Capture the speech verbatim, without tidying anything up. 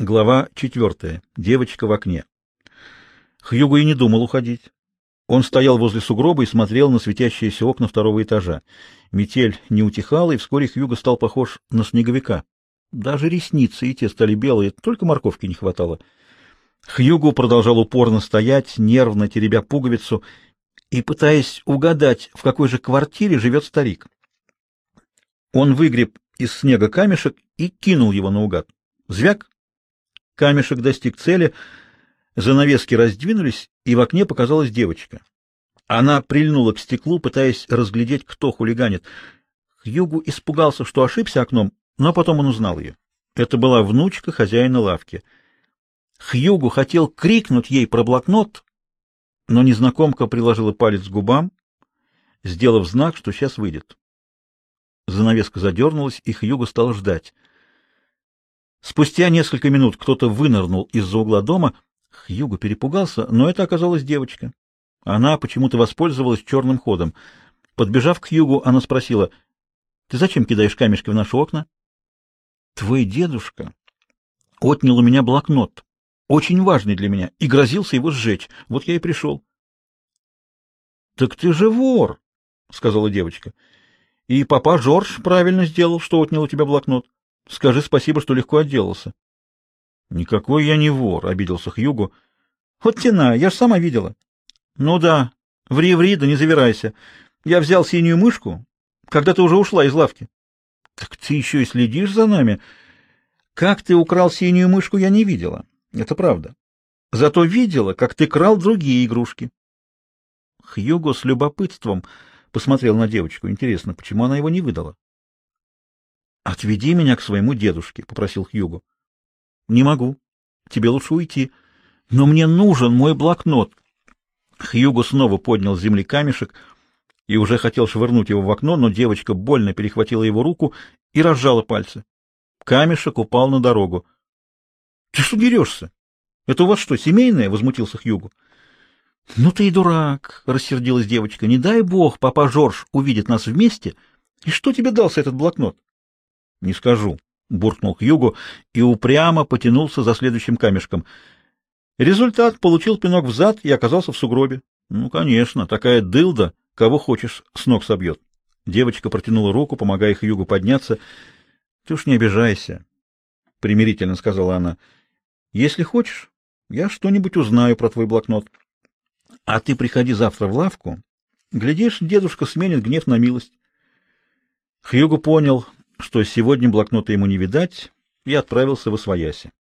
Глава четвертая. Девочка в окне. Хьюго и не думал уходить. Он стоял возле сугроба и смотрел на светящиеся окна второго этажа. Метель не утихала, и вскоре Хьюго стал похож на снеговика. Даже ресницы и те стали белые, только морковки не хватало. Хьюго продолжал упорно стоять, нервно теребя пуговицу и пытаясь угадать, в какой же квартире живет старик. Он выгреб из снега камешек и кинул его наугад. Звяк! Камешек достиг цели, занавески раздвинулись, и в окне показалась девочка. Она прильнула к стеклу, пытаясь разглядеть, кто хулиганит. Хьюго испугался, что ошибся окном, но потом он узнал ее. Это была внучка хозяина лавки. Хьюго хотел крикнуть ей про блокнот, но незнакомка приложила палец к губам, сделав знак, что сейчас выйдет. Занавеска задернулась, и Хьюго стал ждать. Спустя несколько минут кто-то вынырнул из-за угла дома. Хьюго перепугался, но это оказалась девочка. Она почему-то воспользовалась черным ходом. Подбежав к Хьюго, она спросила: «Ты зачем кидаешь камешки в наши окна?» «Твой дедушка отнял у меня блокнот, очень важный для меня, и грозился его сжечь. Вот я и пришел». «Так ты же вор», — сказала девочка. «И папа Жорж правильно сделал, что отнял у тебя блокнот. Скажи спасибо, что легко отделался». «Никакой я не вор», — обиделся Хьюго. «Вот тена, я ж сама видела». «Ну да, ври-ври, да не завирайся. Я взял синюю мышку, когда ты уже ушла из лавки». «Так ты еще и следишь за нами. Как ты украл синюю мышку, я не видела. Это правда. Зато видела, как ты крал другие игрушки». Хьюго с любопытством посмотрел на девочку. Интересно, почему она его не выдала? «Отведи меня к своему дедушке», — попросил Хьюго. «Не могу. Тебе лучше уйти. Но мне нужен мой блокнот». Хьюго снова поднял с земли камешек и уже хотел швырнуть его в окно, но девочка больно перехватила его руку и разжала пальцы. Камешек упал на дорогу. «Ты что дерешься? Это у вас что, семейное?» — возмутился Хьюго. «Ну ты и дурак», — рассердилась девочка. «Не дай бог, папа Жорж увидит нас вместе. И что тебе дался этот блокнот?» «Не скажу», — буркнул Хьюго и упрямо потянулся за следующим камешком. Результат: получил пинок в зад и оказался в сугробе. Ну, конечно, такая дылда, кого хочешь, с ног собьет. Девочка протянула руку, помогая Хьюго подняться. «Ты уж не обижайся», — примирительно сказала она. «Если хочешь, я что-нибудь узнаю про твой блокнот. А ты приходи завтра в лавку. Глядишь, дедушка сменит гнев на милость». Хьюго понял, что сегодня блокнота ему не видать, и отправился восвояси.